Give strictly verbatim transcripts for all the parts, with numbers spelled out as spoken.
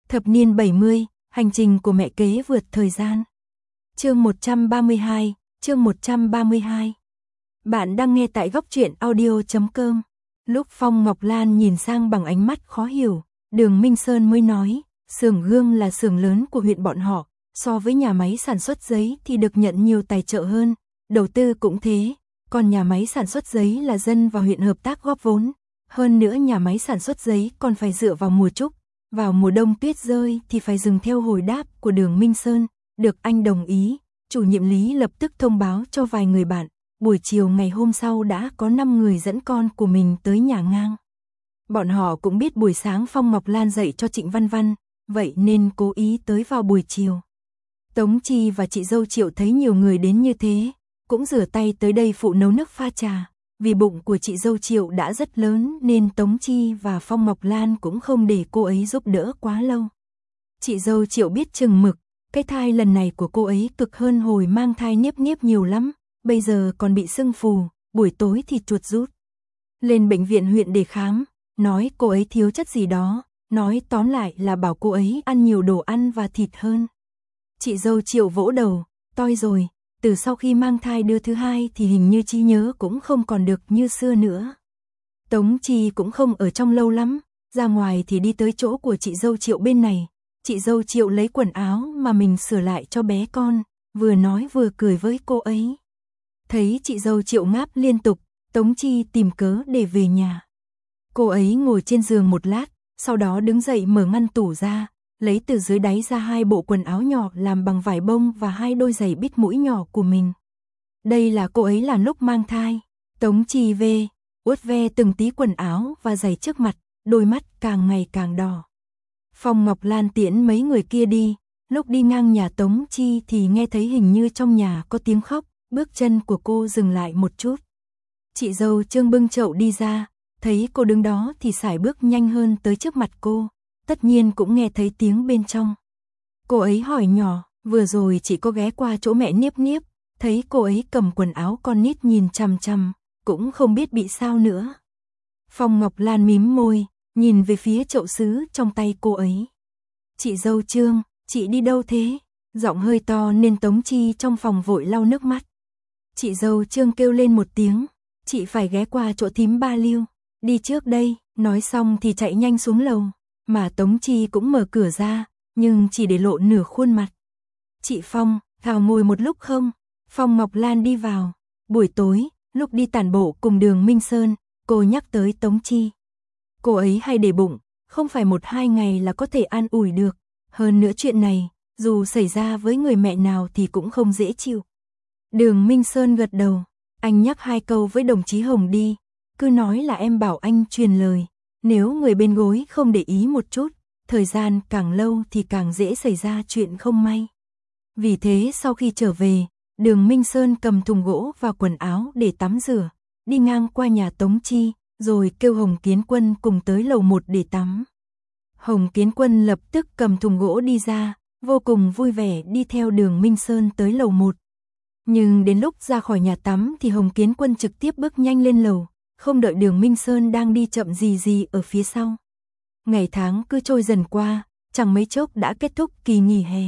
Thập niên bảy mươi, hành trình của mẹ kế vượt thời gian. Chương một trăm ba mươi hai, chương một trăm ba mươi hai. Bạn đang nghe tại góc truyện audio chấm com. Lúc Phong Ngọc Lan nhìn sang bằng ánh mắt khó hiểu, Đường Minh Sơn mới nói, xưởng gương là xưởng lớn của huyện bọn họ, so với nhà máy sản xuất giấy thì được nhận nhiều tài trợ hơn, đầu tư cũng thế, còn nhà máy sản xuất giấy là dân và huyện hợp tác góp vốn. Hơn nữa nhà máy sản xuất giấy còn phải dựa vào mùa trúc, vào mùa đông tuyết rơi thì phải dừng theo hồi đáp của Đường Minh Sơn, được anh đồng ý, chủ nhiệm Lý lập tức thông báo cho vài người bạn, buổi chiều ngày hôm sau đã có năm người dẫn con của mình tới nhà ngang. Bọn họ cũng biết buổi sáng Phong Ngọc Lan dạy cho Trịnh Văn Văn, vậy nên cố ý tới vào buổi chiều. Tống Chi và chị dâu Triệu thấy nhiều người đến như thế, cũng rửa tay tới đây phụ nấu nước pha trà. Vì bụng của chị dâu Triệu đã rất lớn nên Tống Chi và Phong Ngọc Lan cũng không để cô ấy giúp đỡ quá lâu. Chị dâu Triệu biết chừng mực, cái thai lần này của cô ấy cực hơn hồi mang thai niếp niếp nhiều lắm, bây giờ còn bị sưng phù, buổi tối thì chuột rút. Lên bệnh viện huyện để khám, nói cô ấy thiếu chất gì đó, nói tóm lại là bảo cô ấy ăn nhiều đồ ăn và thịt hơn. Chị dâu Triệu vỗ đầu, toi rồi. Từ sau khi mang thai đứa thứ hai thì hình như trí nhớ cũng không còn được như xưa nữa. Tống Chi cũng không ở trong lâu lắm, ra ngoài thì đi tới chỗ của chị dâu Triệu bên này. Chị dâu Triệu lấy quần áo mà mình sửa lại cho bé con, vừa nói vừa cười với cô ấy. Thấy chị dâu Triệu ngáp liên tục, Tống Chi tìm cớ để về nhà. Cô ấy ngồi trên giường một lát, sau đó đứng dậy mở ngăn tủ ra, lấy từ dưới đáy ra hai bộ quần áo nhỏ làm bằng vải bông và hai đôi giày bít mũi nhỏ của mình. Đây là cô ấy làm lúc mang thai. Tống Chi về, uốt ve từng tí quần áo và giày trước mặt, đôi mắt càng ngày càng đỏ. Phong Ngọc Lan tiễn mấy người kia đi, lúc đi ngang nhà Tống Chi thì nghe thấy hình như trong nhà có tiếng khóc, bước chân của cô dừng lại một chút. Chị dâu Trương bưng chậu đi ra, thấy cô đứng đó thì sải bước nhanh hơn tới trước mặt cô. Tất nhiên cũng nghe thấy tiếng bên trong. Cô ấy hỏi nhỏ, vừa rồi chị có ghé qua chỗ mẹ Niếp Niếp, thấy cô ấy cầm quần áo con nít nhìn chằm chằm, cũng không biết bị sao nữa. Phong Ngọc Lan mím môi, nhìn về phía chậu sứ trong tay cô ấy. Chị dâu Trương, chị đi đâu thế? Giọng hơi to nên Tống Chi trong phòng vội lau nước mắt. Chị dâu Trương kêu lên một tiếng, chị phải ghé qua chỗ thím Ba Liêu, đi trước đây, nói xong thì chạy nhanh xuống lầu. Mà Tống Chi cũng mở cửa ra, nhưng chỉ để lộ nửa khuôn mặt. Chị Phong, thảo ngồi một lúc không? Phong Ngọc Lan đi vào. Buổi tối, lúc đi tản bộ cùng Đường Minh Sơn, cô nhắc tới Tống Chi. Cô ấy hay để bụng, không phải một hai ngày là có thể an ủi được. Hơn nữa chuyện này, dù xảy ra với người mẹ nào thì cũng không dễ chịu. Đường Minh Sơn gật đầu, anh nhắc hai câu với đồng chí Hồng đi, cứ nói là em bảo anh truyền lời. Nếu người bên gối không để ý một chút, thời gian càng lâu thì càng dễ xảy ra chuyện không may. Vì thế sau khi trở về, Đường Minh Sơn cầm thùng gỗ và quần áo để tắm rửa, đi ngang qua nhà Tống Chi, rồi kêu Hồng Kiến Quân cùng tới lầu một để tắm. Hồng Kiến Quân lập tức cầm thùng gỗ đi ra, vô cùng vui vẻ đi theo Đường Minh Sơn tới lầu một. Nhưng đến lúc ra khỏi nhà tắm thì Hồng Kiến Quân trực tiếp bước nhanh lên lầu. Không đợi Đường Minh Sơn đang đi chậm gì gì ở phía sau. Ngày tháng cứ trôi dần qua, chẳng mấy chốc đã kết thúc kỳ nghỉ hè.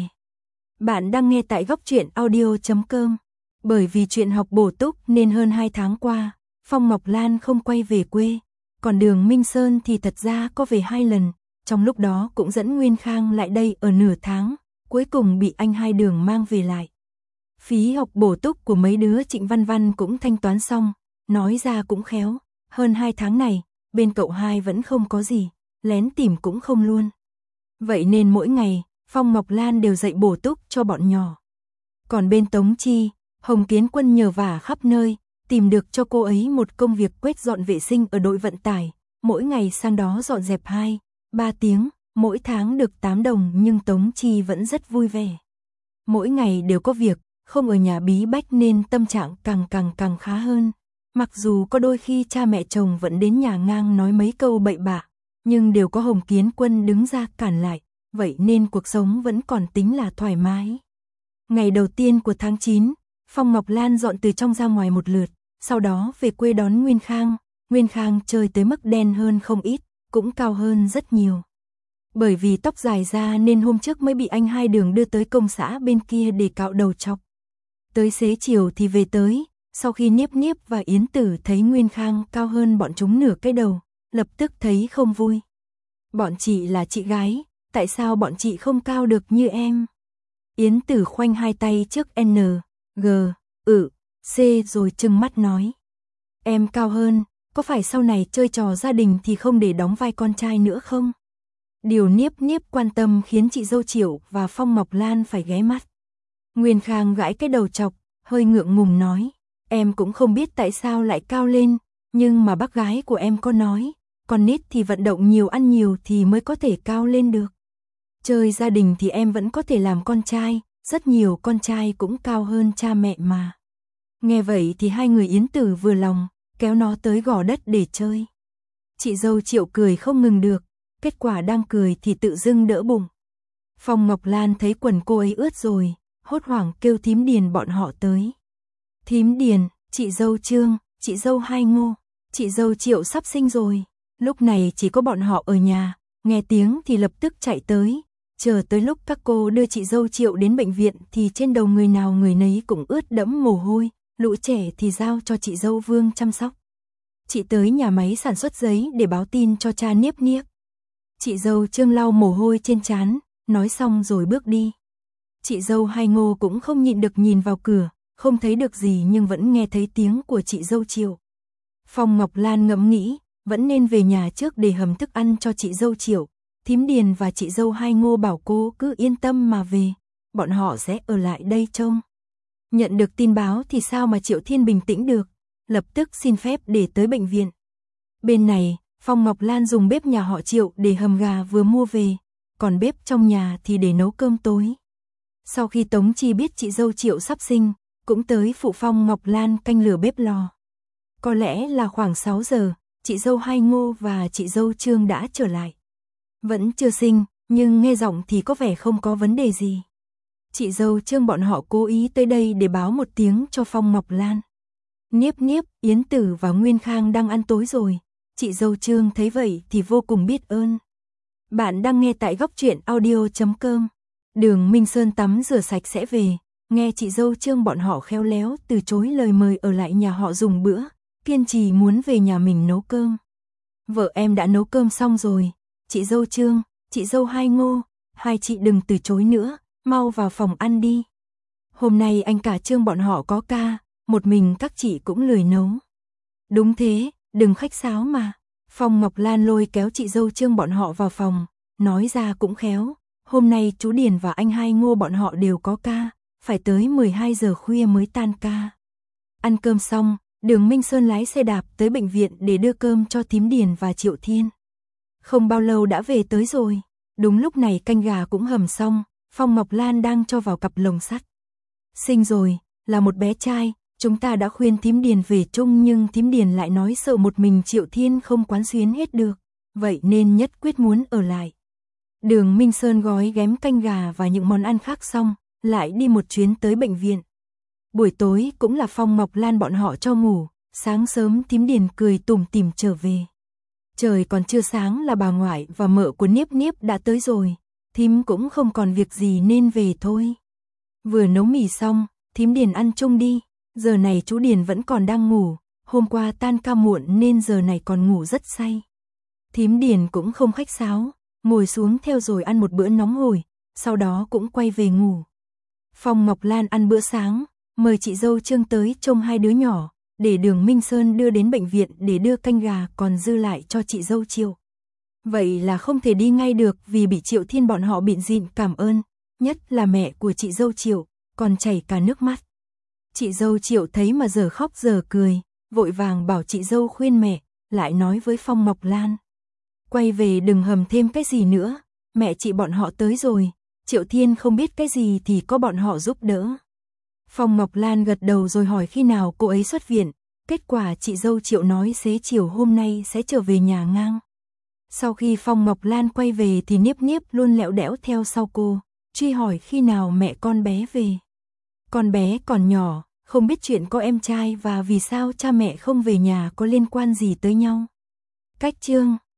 Bạn đang nghe tại góc truyện audio chấm com. Bởi vì chuyện học bổ túc nên hơn hai tháng qua, Phong Ngọc Lan không quay về quê. Còn Đường Minh Sơn thì thật ra có về hai lần, trong lúc đó cũng dẫn Nguyên Khang lại đây ở nửa tháng, cuối cùng bị anh hai Đường mang về lại. Phí học bổ túc của mấy đứa Trịnh Văn Văn cũng thanh toán xong. Nói ra cũng khéo, hơn hai tháng này, bên cậu hai vẫn không có gì, lén tìm cũng không luôn. Vậy nên mỗi ngày, Phong Ngọc Lan đều dạy bổ túc cho bọn nhỏ. Còn bên Tống Chi, Hồng Kiến Quân nhờ vả khắp nơi, tìm được cho cô ấy một công việc quét dọn vệ sinh ở đội vận tải, mỗi ngày sang đó dọn dẹp hai, ba tiếng, mỗi tháng được tám đồng nhưng Tống Chi vẫn rất vui vẻ. Mỗi ngày đều có việc, không ở nhà bí bách nên tâm trạng càng càng càng khá hơn. Mặc dù có đôi khi cha mẹ chồng vẫn đến nhà ngang nói mấy câu bậy bạ, nhưng đều có Hồng Kiến Quân đứng ra cản lại, vậy nên cuộc sống vẫn còn tính là thoải mái. Ngày đầu tiên của tháng chín, Phong Ngọc Lan dọn từ trong ra ngoài một lượt, sau đó về quê đón Nguyên Khang. Nguyên Khang chơi tới mức đen hơn không ít, cũng cao hơn rất nhiều. Bởi vì tóc dài ra nên hôm trước mới bị anh Hai Đường đưa tới công xã bên kia để cạo đầu chọc. Tới xế chiều thì về tới, sau khi Niếp Niếp và Yến Tử thấy Nguyên Khang cao hơn bọn chúng nửa cái đầu, lập tức thấy không vui. Bọn chị là chị gái, tại sao bọn chị không cao được như em? Yến Tử khoanh hai tay trước N, G, ự, C rồi trừng mắt nói. Em cao hơn, có phải sau này chơi trò gia đình thì không để đóng vai con trai nữa không? Điều Niếp Niếp quan tâm khiến chị dâu Triệu và Phong Ngọc Lan phải ghé mắt. Nguyên Khang gãi cái đầu chọc, hơi ngượng ngùng nói. Em cũng không biết tại sao lại cao lên, nhưng mà bác gái của em có nói, con nít thì vận động nhiều ăn nhiều thì mới có thể cao lên được. Chơi gia đình thì em vẫn có thể làm con trai, rất nhiều con trai cũng cao hơn cha mẹ mà. Nghe vậy thì hai người Yến Tử vừa lòng, kéo nó tới gò đất để chơi. Chị dâu Triệu cười không ngừng được, kết quả đang cười thì tự dưng đỡ bụng. Phong Ngọc Lan thấy quần cô ấy ướt rồi, hốt hoảng kêu thím Điền bọn họ tới. Thím Điền, chị dâu Trương, chị dâu Hai Ngô, chị dâu Triệu sắp sinh rồi. Lúc này chỉ có bọn họ ở nhà, nghe tiếng thì lập tức chạy tới. Chờ tới lúc các cô đưa chị dâu Triệu đến bệnh viện thì trên đầu người nào người nấy cũng ướt đẫm mồ hôi, lũ trẻ thì giao cho chị dâu Vương chăm sóc. Chị tới nhà máy sản xuất giấy để báo tin cho cha Niếp Niếp. Chị dâu Trương lau mồ hôi trên trán, nói xong rồi bước đi. Chị dâu Hai Ngô cũng không nhịn được nhìn vào cửa, không thấy được gì nhưng vẫn nghe thấy tiếng của chị dâu Triệu. Phong Ngọc Lan ngẫm nghĩ, vẫn nên về nhà trước để hầm thức ăn cho chị dâu Triệu. Thím Điền và chị dâu Hai Ngô bảo cô cứ yên tâm mà về, bọn họ sẽ ở lại đây trông. Nhận được tin báo thì sao mà Triệu Thiên bình tĩnh được, lập tức xin phép để tới bệnh viện. Bên này, Phong Ngọc Lan dùng bếp nhà họ Triệu để hầm gà vừa mua về, còn bếp trong nhà thì để nấu cơm tối. Sau khi Tống Chi biết chị dâu Triệu sắp sinh, cũng tới phụ Phong Ngọc Lan canh lửa bếp lò. Có lẽ là khoảng sáu giờ, chị dâu Hai Ngô và chị dâu Trương đã trở lại. Vẫn chưa sinh, nhưng nghe giọng thì có vẻ không có vấn đề gì. Chị dâu Trương bọn họ cố ý tới đây để báo một tiếng cho Phong Ngọc Lan. Niếp Niếp, Yến Tử và Nguyên Khang đang ăn tối rồi. Chị dâu Trương thấy vậy thì vô cùng biết ơn. Bạn đang nghe tại góc truyện audio chấm com. Đường Minh Sơn tắm rửa sạch sẽ về, nghe chị dâu Trương bọn họ khéo léo từ chối lời mời ở lại nhà họ dùng bữa, kiên trì muốn về nhà mình nấu cơm. Vợ em đã nấu cơm xong rồi, chị dâu Trương, chị dâu Hai Ngô, hai chị đừng từ chối nữa, mau vào phòng ăn đi. Hôm nay anh cả Trương bọn họ có ca, một mình các chị cũng lười nấu. Đúng thế, đừng khách sáo mà. Phong Ngọc Lan lôi kéo chị dâu Trương bọn họ vào phòng, nói ra cũng khéo. Hôm nay chú Điền và anh Hai Ngô bọn họ đều có ca, phải tới mười hai giờ khuya mới tan ca. Ăn cơm xong, Đường Minh Sơn lái xe đạp tới bệnh viện để đưa cơm cho thím Điền và Triệu Thiên. Không bao lâu đã về tới rồi, đúng lúc này canh gà cũng hầm xong, Phong Ngọc Lan đang cho vào cặp lồng sắt. Sinh rồi, là một bé trai, chúng ta đã khuyên thím Điền về chung nhưng thím Điền lại nói sợ một mình Triệu Thiên không quán xuyến hết được, vậy nên nhất quyết muốn ở lại. Đường Minh Sơn gói ghém canh gà và những món ăn khác xong, lại đi một chuyến tới bệnh viện. Buổi tối cũng là Phong Ngọc Lan bọn họ cho ngủ, sáng sớm thím Điền cười tủm tỉm trở về. Trời còn chưa sáng là bà ngoại và mợ của Niếp Niếp đã tới rồi, thím cũng không còn việc gì nên về thôi. Vừa nấu mì xong, thím Điền ăn chung đi, giờ này chú Điền vẫn còn đang ngủ, hôm qua tan ca muộn nên giờ này còn ngủ rất say. Thím Điền cũng không khách sáo, ngồi xuống theo rồi ăn một bữa nóng hổi, sau đó cũng quay về ngủ. Phong Ngọc Lan ăn bữa sáng, mời chị dâu Trương tới trông hai đứa nhỏ, để Đường Minh Sơn đưa đến bệnh viện để đưa canh gà còn dư lại cho chị dâu Triệu. Vậy là không thể đi ngay được vì bị Triệu Thiên bọn họ bịn dịn cảm ơn, nhất là mẹ của chị dâu Triệu, còn chảy cả nước mắt. Chị dâu Triệu thấy mà giờ khóc giờ cười, vội vàng bảo chị dâu khuyên mẹ, lại nói với Phong Ngọc Lan. Quay về đừng hầm thêm cái gì nữa, mẹ chị bọn họ tới rồi, Triệu Thiên không biết cái gì thì có bọn họ giúp đỡ. Phong Ngọc Lan gật đầu rồi hỏi khi nào cô ấy xuất viện, kết quả chị dâu Triệu nói xế chiều hôm nay sẽ trở về nhà ngang. Sau khi Phong Ngọc Lan quay về thì Niếp Niếp luôn lẹo đẽo theo sau cô, truy hỏi khi nào mẹ con bé về. Con bé còn nhỏ, không biết chuyện có em trai và vì sao cha mẹ không về nhà có liên quan gì tới nhau. Cách chương